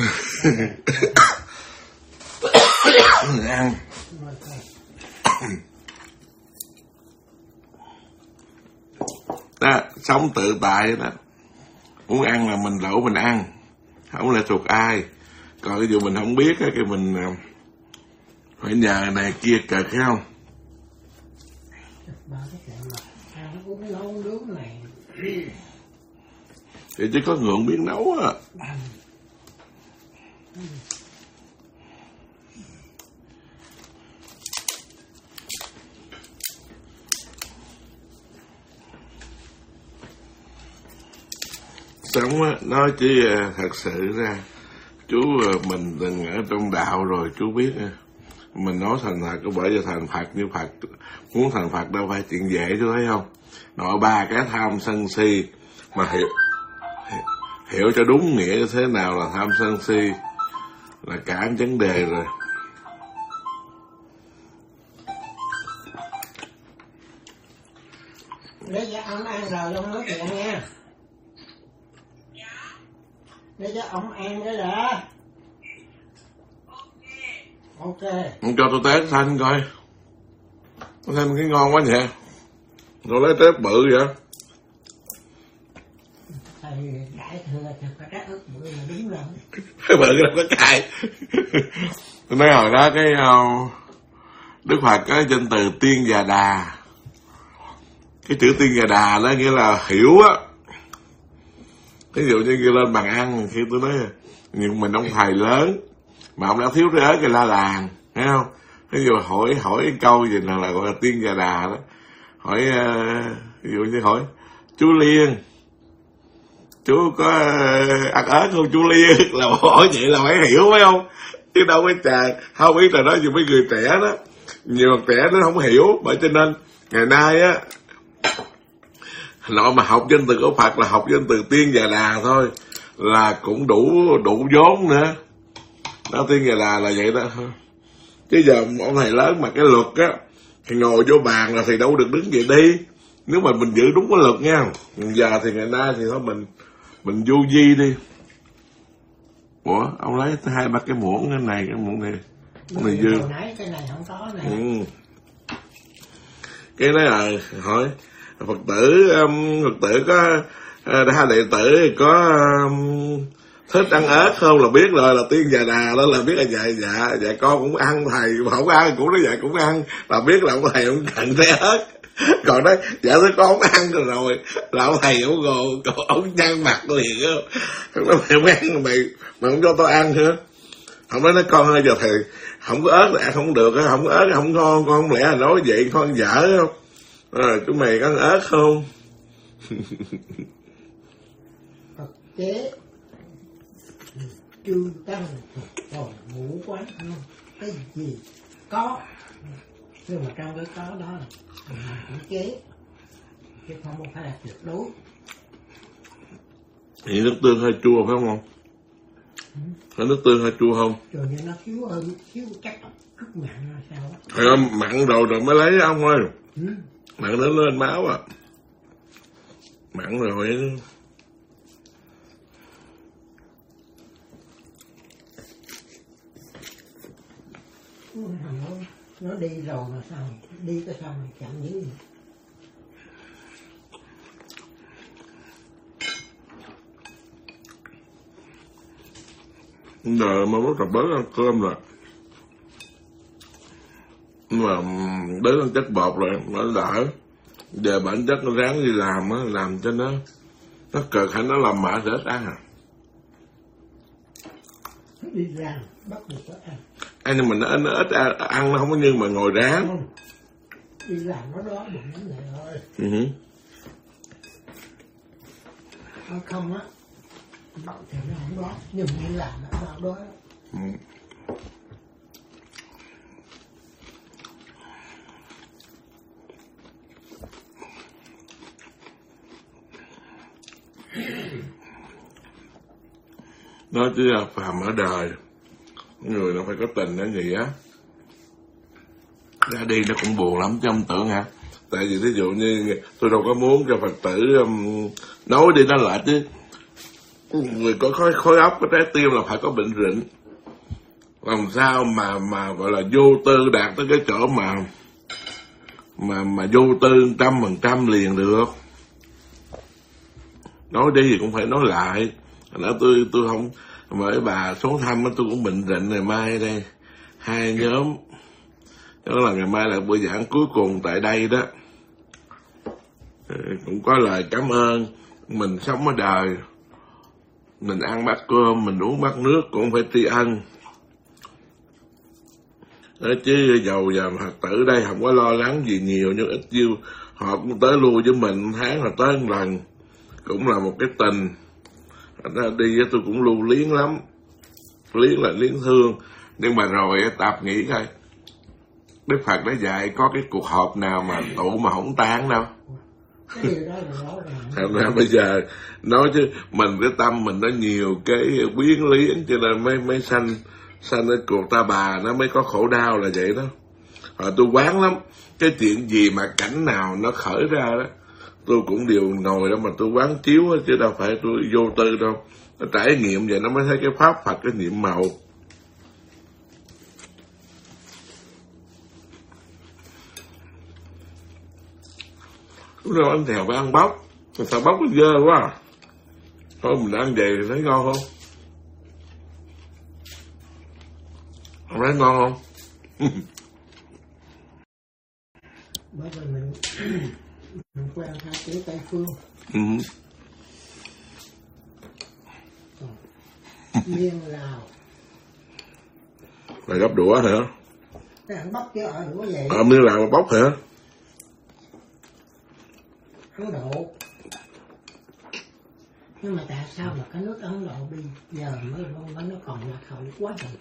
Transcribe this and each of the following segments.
Ăn. Đó, sống tự tại đó. Muốn ăn là mình đổ mình ăn, không lệ thuộc ai. Còn ví dụ mình không biết cái mình phải nhờ này kia cực phải không? Thì chứ có người không biết nấu á. Sống á, nói chứ thật sự ra chú mình từng ở trong đạo rồi chú biết mình nói thành thật có bởi vì thành Phật như Phật muốn thành Phật đâu phải chuyện dễ chú thấy không? Nội ba cái tham sân si mà hiểu cho đúng nghĩa thế nào là tham sân si là cả vấn đề rồi. Để cho ông ăn rồi ông nói chuyện nha. Để cho ông ăn cái đã. Ok. Không cho tôi test thanh coi. Thanh cái ngon quá nhỉ. Tôi lấy test bự vậy. Thầy đại thừa thì có trái ớt bự là đúng rồi. Cái bự là có cài. Tôi nói hồi đó cái Đức Phật có danh từ tiên và đà. Cái chữ tiên và đà đó nghĩa là hiểu á. Ví dụ như kêu lên bàn ăn khi tôi nói nhưng mình ông thầy lớn mà ông đã thiếu trái ớt thì la làng, thấy không? Ví dụ hỏi câu gì là gọi là tiên và đà đó. Hỏi ví dụ như hỏi chú Liên, chú có ăn ớt không chú Liên, là hỏi vậy là phải hiểu phải không? Chứ đâu phải không biết là đó như mấy người trẻ đó, nhiều trẻ nó không hiểu, bởi cho nên ngày nay á nội mà học danh từ của Phật là học danh từ tiên và đà thôi là cũng đủ vốn nữa. Đó, tiên và đà là vậy đó. Chứ giờ ông thầy lớn mà cái luật á thì ngồi vô bàn là thì đâu được đứng vậy đi. Nếu mà mình giữ đúng cái luật nha. Giờ thì ngày nay thì thôi mình vô vi đi. Ủa ông lấy 2-3 cái muỗng cái này cái muỗng này. Cái này dư. Cái này không có nè. Cái đó là hỏi Phật tử có hai đệ tử có thích ăn ớt không là biết rồi, là tiên và đà đó là biết là dạ con cũng ăn, thầy mà không ăn cũng nói dạ cũng ăn, là biết là ông thầy không cần trái ớt. Còn nói dạ thưa con không ăn rồi là ông thầy ông gồ ông nhăn mặt liền á. Nó mày không ăn mày không cho tôi ăn nữa. Không nói con ơi giờ thầy không có ớt là ăn không được, không có ớt không ngon, con không lẽ là nói vậy con dở không? Chúng mày có ăn ớt không? Phật chế chư tăng rồi ngũ quán không cái gì có, nhưng mà trong cái có đó là cũng chế chứ không phải là tuyệt đối. Thì nước tương hơi chua phải không? Có nước tương hơi chua không? Rồi như nó thiếu chắc chút mặn là sao đó. Phải không? Mặn rồi mới lấy ông ơi. Mặn nó lên máu à. Mặn rồi phải. Nó đi rồi mà sao? Đi cái sao mà chậm dữ vậy? Giờ mà bắt đầu bớt ăn cơm rồi. Nhưng mà đến ăn chất bột rồi nó đỡ. Giờ bản chất nó ráng đi làm á, làm cho nó cực hay nó làm mệt để ít ăn à. Đi làm bắt buộc phải ăn. Nhưng mà nó ít ăn nó không có như mà ngồi ráng. Đi làm nó đó đừng vấn đề thôi. Không á thì nó không đó, nhưng đi làm nó đâu đó. Nó chỉ là phàm ở đời, người nó phải có tình đó gì á. Ra đi nó cũng buồn lắm chứ ông tưởng hả? Tại vì ví dụ như tôi đâu có muốn cho Phật tử nói đi nói lại chứ. người có khối óc, có trái tim là phải có bệnh rịnh. Làm sao mà gọi là vô tư đạt tới cái chỗ mà vô tư 100% liền được. Nói đi thì cũng phải nói lại. Đó, tôi không mời bà xuống thăm, tôi cũng bệnh rịnh. Ngày mai đây 2 nhóm, đó là ngày mai là buổi giảng cuối cùng tại đây đó. Cũng có lời cảm ơn. Mình sống ở đời, mình ăn bát cơm, mình uống bát nước cũng phải tri ân. Đó, chứ giàu giờ Phật tử đây không có lo lắng gì nhiều, nhưng ít nhiêu họ cũng tới lui với mình, tháng là tới một lần, cũng là một cái tình. Đi với tôi cũng lưu luyến lắm, luyến là luyến thương. Nhưng mà rồi Tạp nghĩ coi, Đức Phật đã dạy có cái cuộc họp nào mà tụ mà không tan đâu. Thành ra bây giờ nói chứ mình cái tâm mình nó nhiều cái quyến luyến, cho nên mới sanh cái cuộc ta bà nó mới có khổ đau là vậy đó. Tôi quán lắm, cái chuyện gì mà cảnh nào nó khởi ra đó tôi cũng đều ngồi đó mà tôi quán chiếu đó, chứ đâu phải tôi vô tư đâu. Nó trải nghiệm vậy nó mới thấy cái pháp Phật, cái nhiệm màu. Lúc nào anh Thèo phải ăn bóc, sao bóc nó dơ quá à. Thôi mình ăn vậy thì thấy ngon không? Không thấy ngon không? Bởi vì mình quen hai chữ Tây Phương. Miên Lào Là gấp đũa hả? cái ăn bắp chứ ở đũa vậy. Miên Lào mà bóc hả? Ấn Độ. Nhưng mà tại sao mà cái nước Ấn Độ bây giờ mới nó còn lạc hậu quá rồi.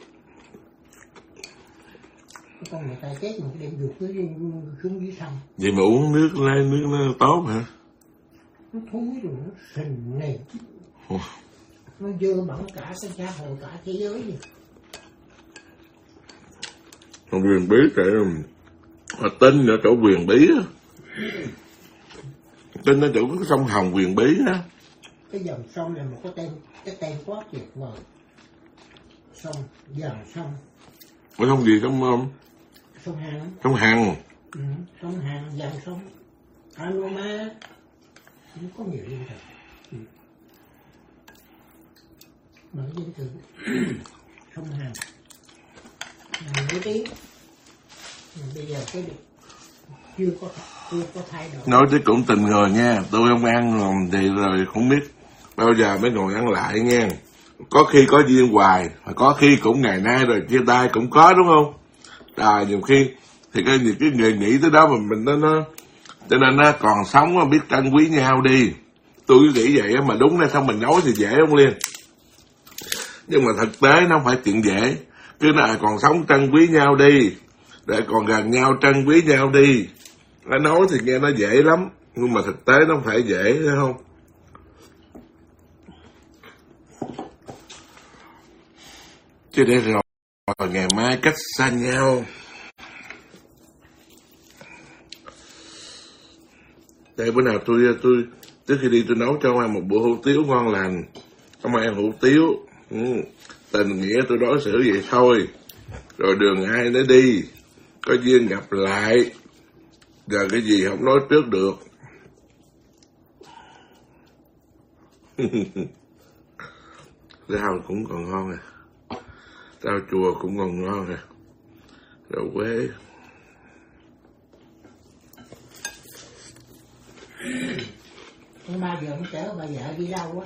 Con người ta chết một đêm ruột nó xuống dưới sông. Vậy mà uống nước lên nước nó tốt hả? Nó thúi rồi, nó sình này. Nó dơ bẩn cả cái xã hội, cả thế giới gì. Còn quyền bí kìa, họ tin ở chỗ quyền bí á. Tin ở chỗ cái sông Hồng quyền bí á. Cái dòng sông này một cái tên quá tuyệt vời. Sông, dòng sông. Có sông gì sông không? Sông Hằng. Sông Hằng. Sông Hằng, dòng sông Anoma. Nó có nhiều liên thật. Mở danh từ sông Hằng là nổi tiếng. Bây giờ cái chưa có thay đổi. Nói chứ cũng tình người nha, tôi không ăn thì rồi không biết bao giờ mới ngồi ăn lại nha. Có khi có duyên hoài, có khi cũng ngày nay rồi chia tay cũng có, đúng không? Nhiều khi thì những cái người nghĩ tới đó mà mình nó cho nên nó còn sống biết trân quý nhau đi. Tôi cứ nghĩ vậy mà đúng ra xong mình nói thì dễ không Liên? Nhưng mà thực tế nó không phải chuyện dễ. Cứ là còn sống trân quý nhau đi, để còn gần nhau trân quý nhau đi. Nó nói thì nghe nó dễ lắm, nhưng mà thực tế nó không phải dễ, thấy không? Chứ để rồi ngày mai cách xa nhau. Đây bữa nào tôi trước khi đi tôi nấu cho ông ăn một bữa hủ tiếu ngon lành. Ông ăn hủ tiếu, tình nghĩa tôi đối xử vậy thôi. Rồi đường ai nấy đi, có duyên gặp lại. Giờ cái gì không nói trước được. Rau cũng còn ngon à. Rau chùa cũng còn ngon à. Rau quế. Không bao giờ không chở bà vợ đi đâu á.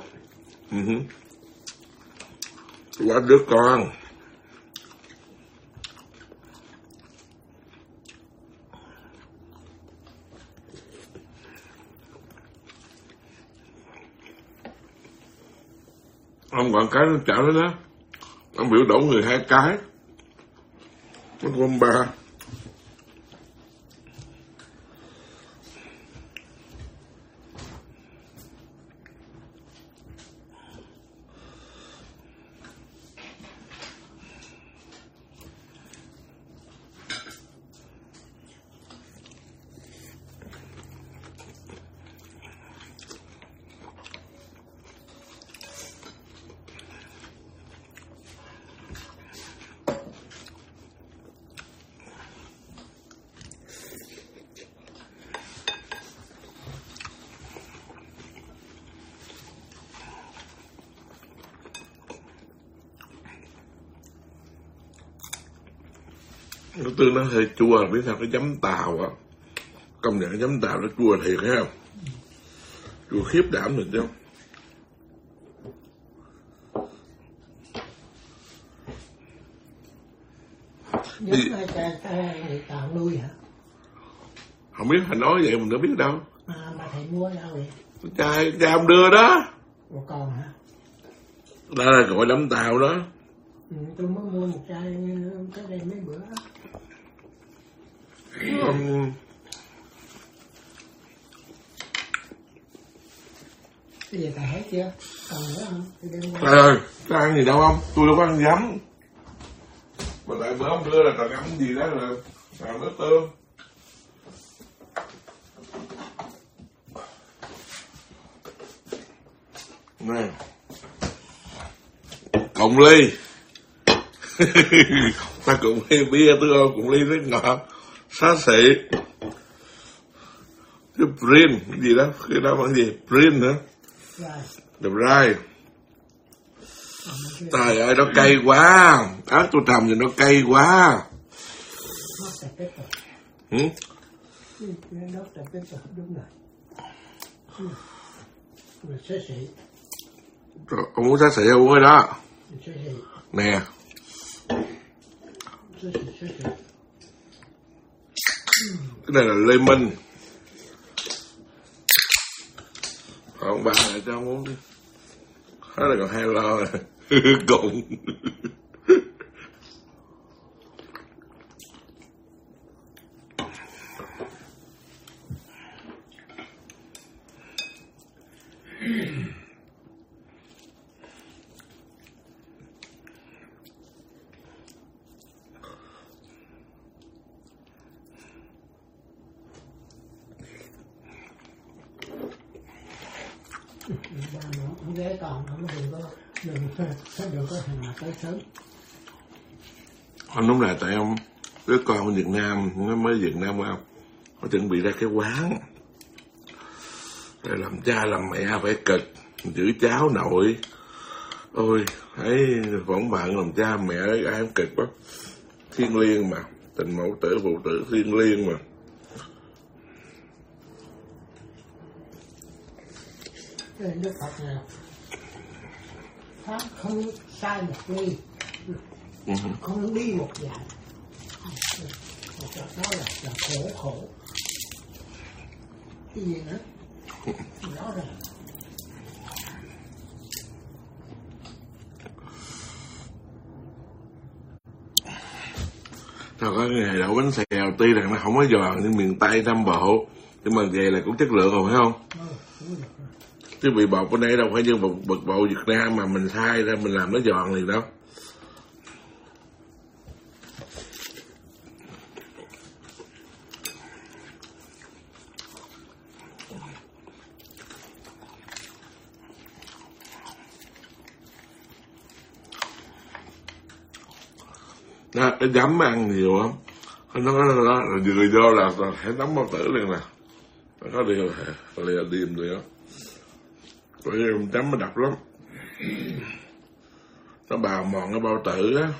Quá đứa con. Ông còn cái nó chảo đó đó. Ông biểu đổ người 2 cái. Nó gom 3. Nó tương nó hơi chua, biết sao cái giấm tàu á. Công nhận cái giấm tàu nó chua thiệt thấy không? Chua khiếp đảm rồi chứ. Giấm này người ta nuôi hả? Không biết thầy nói vậy mình đâu biết đâu. Mà thầy mua đâu vậy? Cha ông đưa đó. Ủa còn hả? Đó là gọi giấm tàu đó. Tôi mới mua một chai cái đây mấy bữa. Bây giờ thầy hết chưa? Còn nữa không? Trời ơi, có ăn gì đâu không? Tôi đâu có ăn giấm. Mà tại bữa ông đưa là tao ăn gì đó là xào nước tương. Nè. Cộng ly. Ta cùng ly bia tôi ơi, cùng ly rất ngọt. Xá xị. Cái prin, cái gì đó, cái đó bằng gì? Prin hả? Đập rai. Trời ơi, nó cay quá. Ớt tôi trồng thì nó cay quá. Đúng rồi. Ông muốn xá xị không rồi đó. Nè. Cái này là lê minh. Ông bà này cho ông uống đi. Đó là còn 2 lo rồi. Cùng. Không ghé còn không đừng có thằng nào tới sớm. Không đúng là tại ông đứa con ở Việt Nam, nó mới Việt Nam không? Nó chuẩn bị ra cái quán. Rồi làm cha làm mẹ phải cực, giữ cháu nội. Ôi, thấy phỏng bạn làm cha mẹ ai cũng cực lắm. Thiêng liêng mà, tình mẫu tử phụ tử thiêng liêng mà. Cái Đức Phật này Pháp không sai một ly, không đi một dặm. Đó là khổ. Cái gì nữa? Rõ ràng. Thôi có ngày đậu bánh xèo tuy rằng nó không có giòn như miền Tây Nam Bộ, nhưng mà về là cũng chất lượng rồi phải không? Chứ bị bột bên đây đâu phải như bột Việt Nam mà mình sai ra mình làm nó giòn thì đâu. Đó, cái giấm ăn nhiều lắm. Nó là vừa vô là phải đóng bao tử liền nè. Có điều là điềm rồi đó. Bởi vì chấm nó độc lắm. Nó bào mòn cái bao tử á.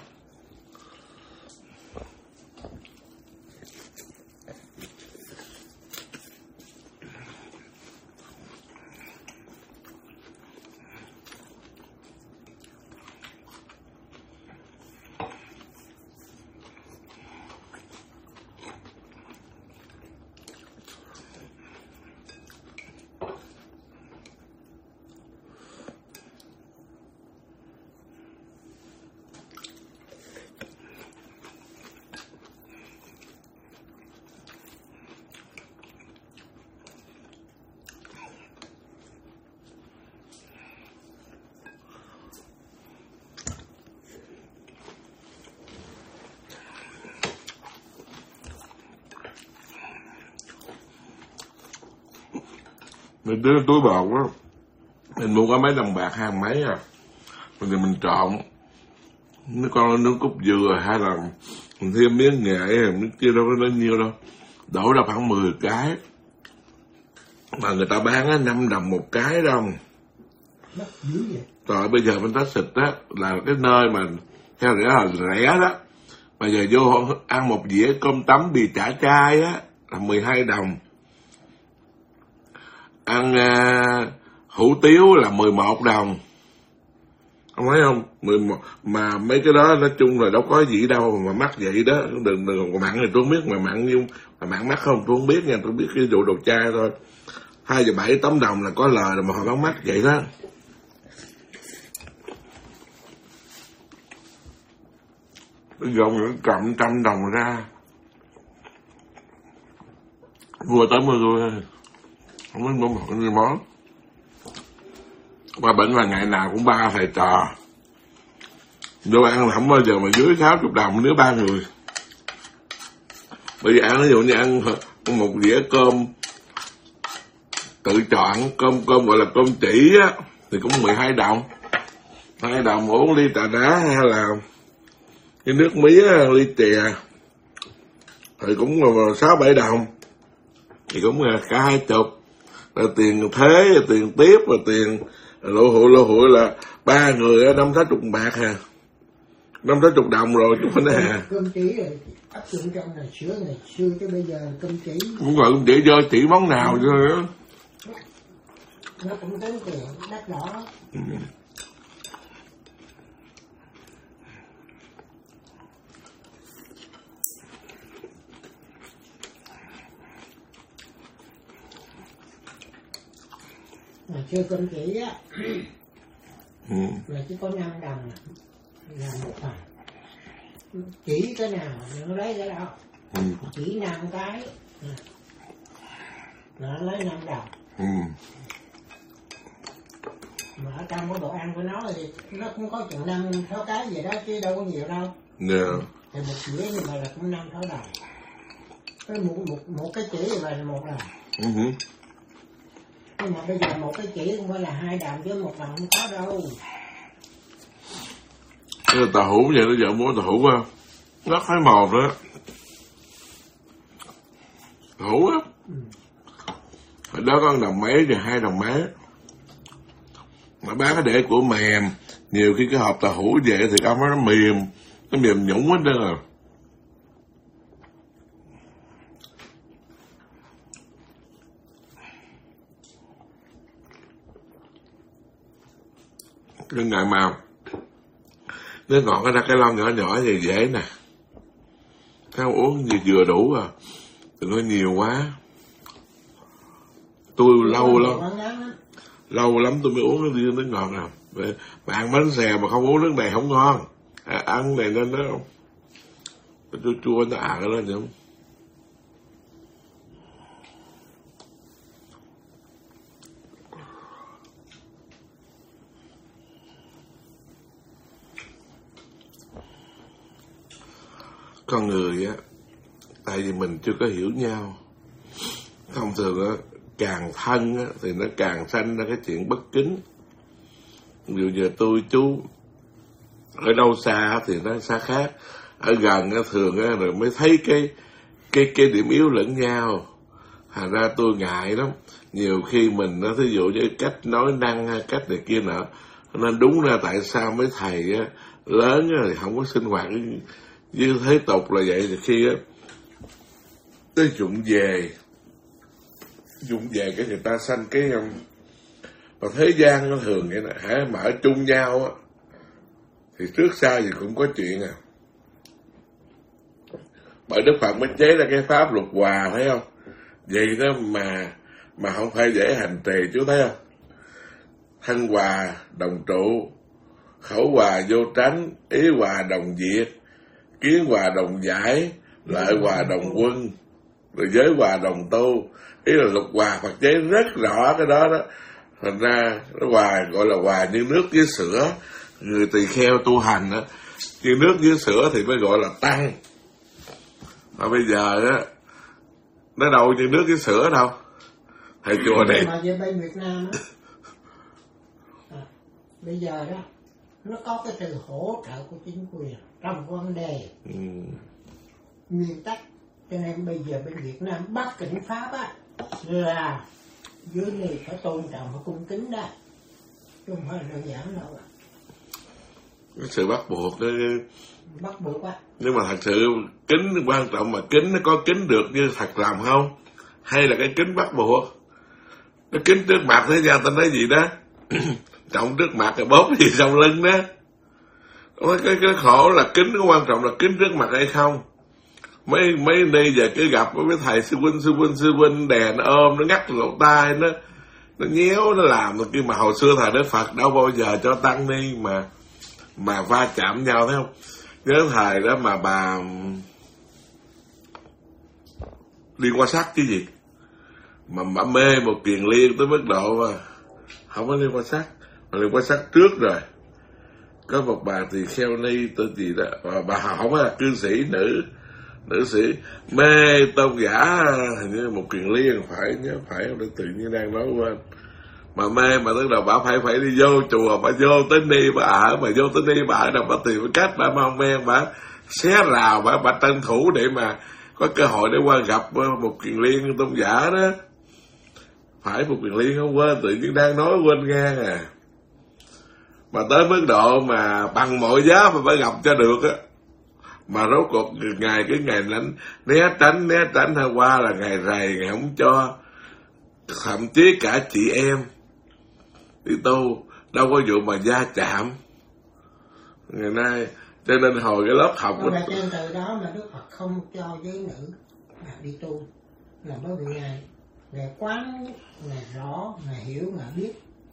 Mình đưa túi bột đó, mình mua có mấy đồng bạc hàng mấy à, rồi thì mình trộn nó con nước cốt dừa hay là mình thêm miếng nghệ hay miếng kia đâu có bao nhiêu đâu, đổ ra khoảng 10 cái mà người ta bán á 5 đồng một cái đâu. Rồi bây giờ bên Tá Xịt á là cái nơi mà theo nghĩa là rẻ đó, Mà giờ vô ăn một dĩa cơm tấm bì chả chai á là 12 đồng. Ăn hủ tiếu là 11 đồng. Ông thấy không? 11. Mà mấy cái đó nói chung là đâu có gì đâu mà mắc vậy đó. Đừng mặn thì tôi không biết, mà mặn nhưng mà mặn mắc không tôi không biết nha, tôi biết cái vụ đồ chai thôi. 2 giờ 7 8 đồng là có lời rồi mà họ bán mắc vậy đó. Bây giờ ông cầm 100 đồng ra mua tới mua tôi không biết mua một cái món. Qua bệnh là ngày nào cũng 3 thầy trò vô ăn là không bao giờ mà dưới 60 đồng nếu 3 người. Bây giờ ăn ví dụ như ăn một dĩa cơm tự chọn, cơm gọi là cơm chỉ á thì cũng 12 đồng. 2 đồng uống ly trà đá hay là cái nước mía ly chè thì cũng 6-7 đồng, thì cũng là cả 20. Rồi tiền thế, rồi tiền tiếp, rồi tiền lỗ hụi là 3 người 50-60 bạc hà, 50-60 đồng rồi chứ không phải hà. Cơm chỉ rồi áp dụng trong ngày xưa chứ bây giờ cơm chỉ Cũng gọi cơm chỉ do chỉ món nào chứ đó. Nó cũng tính tiền đắt đỏ. Ngày xưa cơm chỉ á là chỉ có 5 đồng là một phần. Chỉ cái nào nó lấy cái đó. Chỉ 5 cái là nó lấy 5 đồng. Mà ở trong cái đồ ăn của nó thì nó cũng có chừng 5-6 cái gì đó chứ đâu có nhiều đâu. Thì một dĩa như vậy là cũng 5-6 đồng. Cái một cái chỉ như vậy là 1 đồng. Nhưng mà bây giờ một cái chỉ cũng phải là 2 đồng chứ 1 đồng không có đâu. Cái tàu hũ vậy nó giờ mua tàu hũ không? Rất thấy mòn đó. Tàu hũ á. Ở đó có 1 đồng mấy rồi 2 đồng mấy. Mà bán cái để của mềm. Nhiều khi cái hộp tàu hũ vậy thì ông nó mềm. Nó mềm nhũng hết đó rồi. Cái ngày mà nước ngọt ra cái lon nhỏ nhỏ thì dễ nè. Cái uống gì vừa đủ à. Đừng có nhiều quá. Tôi lâu lắm tôi mới uống cái nước ngọt nào. Mà ăn bánh xèo mà không uống nước này không ngon. Ăn này nên nó chua chua nó ả lên vậy. Con người á, tại vì mình chưa có hiểu nhau. Thông thường á, càng thân á, thì nó càng sanh ra cái chuyện bất kính. Ví dụ như tôi chú ở đâu xa thì nó xa khác, ở gần á, thường á, rồi mới thấy cái điểm yếu lẫn nhau. Thành ra tôi ngại lắm. Nhiều khi mình nó thí dụ như cách nói năng hay cách này kia nọ, nên đúng ra tại sao mấy thầy á, lớn á, thì không có sinh hoạt như thế tục là vậy. Thì khi á tới dụng về cái người ta sanh cái mà thế gian nó thường vậy nè, hả, mà ở chung nhau á thì trước sau gì cũng có chuyện à. Bởi Đức Phật mới chế ra cái pháp luật hòa, thấy không? Vậy đó mà không phải dễ hành trì, chú thấy không? Thân hòa đồng trụ, khẩu hòa vô tránh, ý hòa đồng diệt, kiến hòa đồng giải, lợi hòa đồng quân, rồi giới hòa đồng tu. Ý là luật hòa Phật chế rất rõ cái đó đó. Thành ra nó hòa gọi là hòa như nước với sữa. Người tỳ kheo tu hành á, như nước với sữa thì mới gọi là tăng. Mà bây giờ á, nó đâu như nước với sữa đâu. Thầy chùa này. Mà về bên Việt Nam á, bây giờ đó, nó có cái sự hỗ trợ của chính quyền trong vấn đề nguyên tắc. Cho nên bây giờ bên Việt Nam bắt cảnh pháp á là dưới này phải tôn trọng và cung kính đó, chứ không phải là đơn giản đâu. cái sự bắt buộc đó. Bắt buộc quá. Nhưng mà thật sự kính quan trọng mà kính nó có kính được như thật lòng không, hay là cái kính bắt buộc? Nó kính trước mặt thế ra ta nói gì đó trọng trước mặt rồi bóp gì sau lưng đó. Cái khổ là kính có quan trọng là kính trước mặt hay không. Mấy đây giờ cứ gặp mấy thầy sư huynh đè nó ôm nó ngắt lỗ tai nó nhéo nó làm rồi kia, mà hồi xưa thầy Đức Phật đâu bao giờ cho tăng ni mà va chạm nhau, thấy không? Nhớ thầy đó mà bà đi qua sắc chứ gì mà bà mê một kiền liên tới mức độ mà không có liên quan sắc, mà liên quan sắc trước rồi. Có một bà tỳ kheo ni tên gì đó, bà không phải là cư sĩ, nữ sĩ mê tôn giả hình như một kiền liên, phải nhớ phải không, tự nhiên đang nói quên. Mà mê mà tức là bà phải đi vô chùa, bà vô tới ni bà ở, mà vô tới ni bà ở đâu bà tìm cách bà mau men, bà xé rào, bà tranh thủ để mà có cơ hội để qua gặp một kiền liên tôn giả đó. Phải một kiền liên không quên, tự nhiên đang nói quên ngang à. Mà tới mức độ mà bằng mọi giá mà phải gặp cho được á. Mà rốt cuộc ngày né tránh hôm qua là ngày rày, ngày không cho. Thậm chí cả chị em đi tu đâu có vụ mà va chạm. Ngày nay cho nên hồi cái lớp học của trên từ đó mà Đức Phật không cho giới nữ mà đi tu là bởi vì Ngài quán, Ngài rõ, Ngài hiểu, Ngài biết.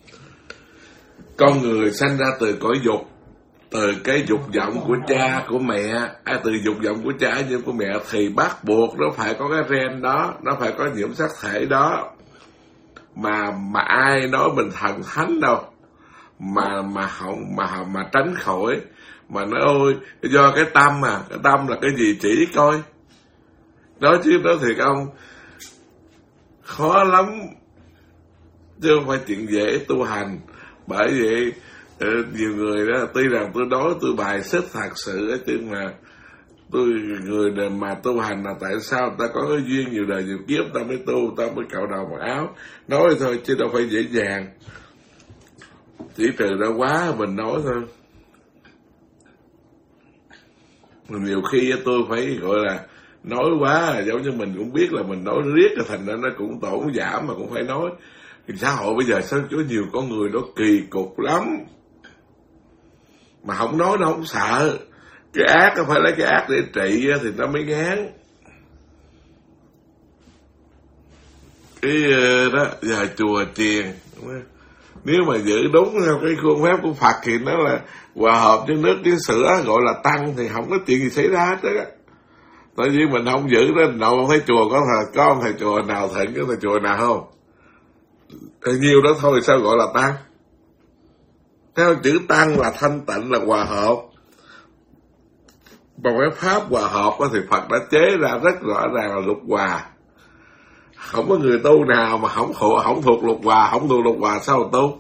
Con người sanh ra từ cõi dục, từ cái dục vọng của cha của mẹ, từ dục vọng của cha như của mẹ thì bắt buộc nó phải có cái gen đó, nó phải có nhiễm sắc thể đó. Mà ai nói mình thần thánh đâu mà tránh khỏi, mà nói ôi do cái tâm à, cái tâm là cái gì chỉ coi. Nói chứ đó thiệt ông, khó lắm chứ không phải chuyện dễ tu hành. Bởi vậy nhiều người đó tuy rằng tôi nói tôi bài xích thật sự chứ mà người mà tu hành là tại sao ta có cái duyên nhiều đời nhiều kiếp ta mới tu, ta mới cạo đầu mặc áo. Nói thôi chứ đâu phải dễ dàng, chỉ trừ ra quá mình nói thôi. Nhiều khi tôi phải gọi là nói quá, giống như mình cũng biết là mình nói riết rồi thành ra nó cũng tổn giảm mà cũng phải nói. Thì xã hội bây giờ sao có nhiều con người nó kỳ cục lắm, mà không nói nó không sợ. Cái ác nó phải lấy cái ác để trị thì nó mới ngán. Cái đó giờ chùa chiền nếu mà giữ đúng theo cái khuôn phép của Phật thì nó là hòa hợp với nước với sữa, gọi là tăng, thì không có chuyện gì xảy ra hết á. Tại vì mình không giữ đó, đâu không thấy chùa có thầy chùa nào thịnh, có thầy chùa nào không? Nhiều đó thôi sao gọi là tăng? Theo chữ tăng là thanh tịnh, là hòa hợp. Bằng cái pháp hòa hợp thì Phật đã chế ra rất rõ ràng là lục hòa. Không có người tu nào mà không thuộc lục hòa, không thuộc lục hòa sao mà tu?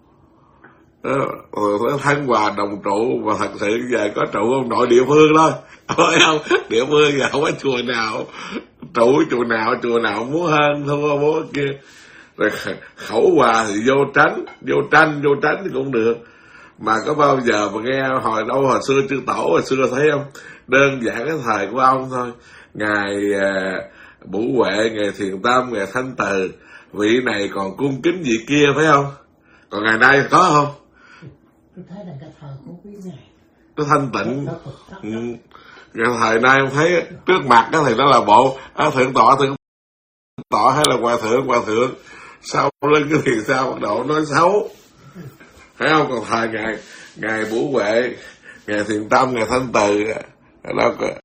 Thân hòa đồng trụ, và thật sự giờ có trụ ông nội địa phương thôi. Thấy không? Địa phương giờ không có chùa nào trụ, chùa nào muốn hơn thua muốn kia. Rồi khẩu hòa thì vô tranh thì cũng được. Mà có bao giờ mà nghe hồi xưa chư tổ hồi xưa thấy không? Đơn giản cái thời của ông thôi. Ngài Bủ Huệ, Ngài Thiền Tâm, Ngài Thanh Từ, vị này còn cung kính vị kia phải không? Còn ngày nay có không? Tôi thấy là cái thời của quý ngài nó thanh tịnh. Cái thời nay ông thấy trước mặt đó thì nó là bộ thượng tọa hay là hòa thượng, sau lưng cái thì sao bắt đầu nói xấu, phải không? Còn thời ngài Bủ Huệ, Ngài Thiền Tâm, Ngài Thanh Từ đâu có